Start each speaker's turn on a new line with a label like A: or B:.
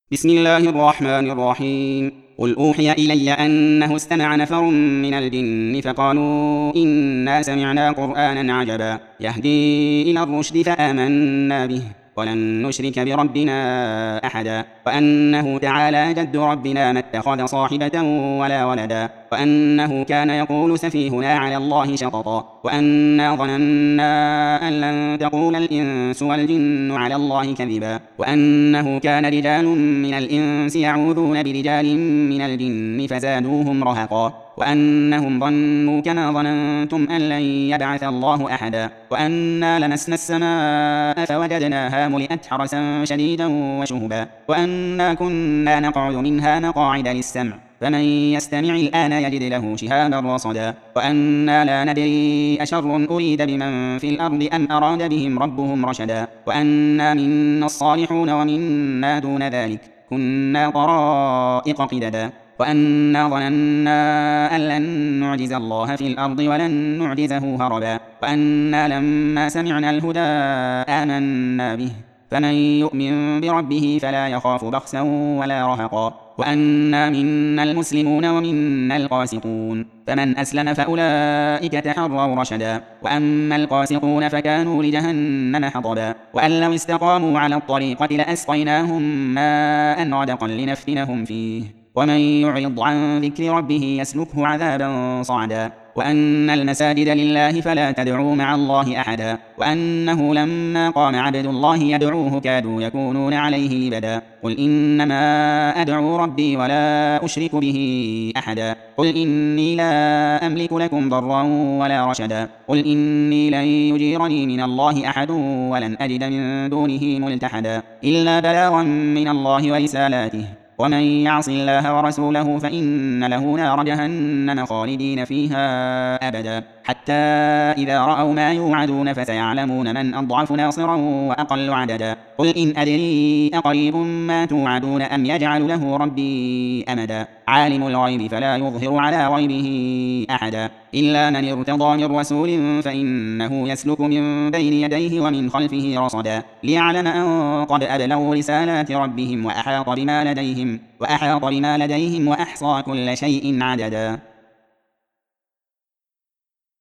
A: بسم الله الرحمن الرحيم. قل أوحي إلي أنه استمع نفر من الجن فقالوا إنا سمعنا قرآنا عجبا يهدي إلى الرشد فآمنا به ولن نشرك بربنا أحدا وأنه تعالى جد ربنا ما اتخذ صاحبة ولا ولدا وأنه كان يقول سفيهنا على الله شططا وأنا ظننا أن لن تقول الإنس والجن على الله كذبا وأنه كان رجال من الإنس يعوذون برجال من الجن فزادوهم رهقا وأنهم ظنوا كما ظننتم أن لن يبعث الله أحدا وأنا لمسنا السماء فوجدناها ملئت حرسا شديدا وشهبا وأنا كنا نقعد منها مقاعد للسمع فمن يستمع الآن يجد له شهابا رصدا وأنا لا ندري أشر أريد بمن في الأرض أم أراد بهم ربهم رشدا وأنا منا الصالحون ومنا دون ذلك كنا طرائق قددا وأنا ظننا أن لن نعجز الله في الأرض ولن نعجزه هربا وأنا لما سمعنا الهدى آمنا به فمن يؤمن بربه فلا يخاف بخسا ولا رهقا وأنا منا المسلمون ومنا القاسطون فمن أسلم فأولئك تحروا رشدا وأما القاسطون فكانوا لجهنم حطبا وأن لو استقاموا على الطريقة لأسقيناهم ماء غدقا لنفتنهم فيه ومن يعرض عن ذكر ربه يسلكه عذابا صعدا وأن المساجد لله فلا تدعوا مع الله أحدا وأنه لما قام عبد الله يدعوه كادوا يكونون عليه لبدا قل إنما أدعو ربي ولا أشرك به أحدا قل إني لا أملك لكم ضرا ولا رشدا قل إني لن يجيرني من الله أحد ولن أجد من دونه ملتحدا إلا بلاغا من الله ورسالاته ومن يعص الله ورسوله فإن له نار جهنم خالدين فيها أبدا حتى إذا رأوا ما يوعدون فسيعلمون من أضعف ناصرا وأقل عددا قل إن أدري أقريب ما توعدون أم يجعل له ربي أمدا عالم الغيب فلا يظهر على غيبه أحدا إلا من ارتضى من رسول فإنه يسلك من بين يديه ومن خلفه رصدا ليعلم أن قد أبلغوا رسالات ربهم وأحاط بما لديهم وأحصى كل شيء عددا.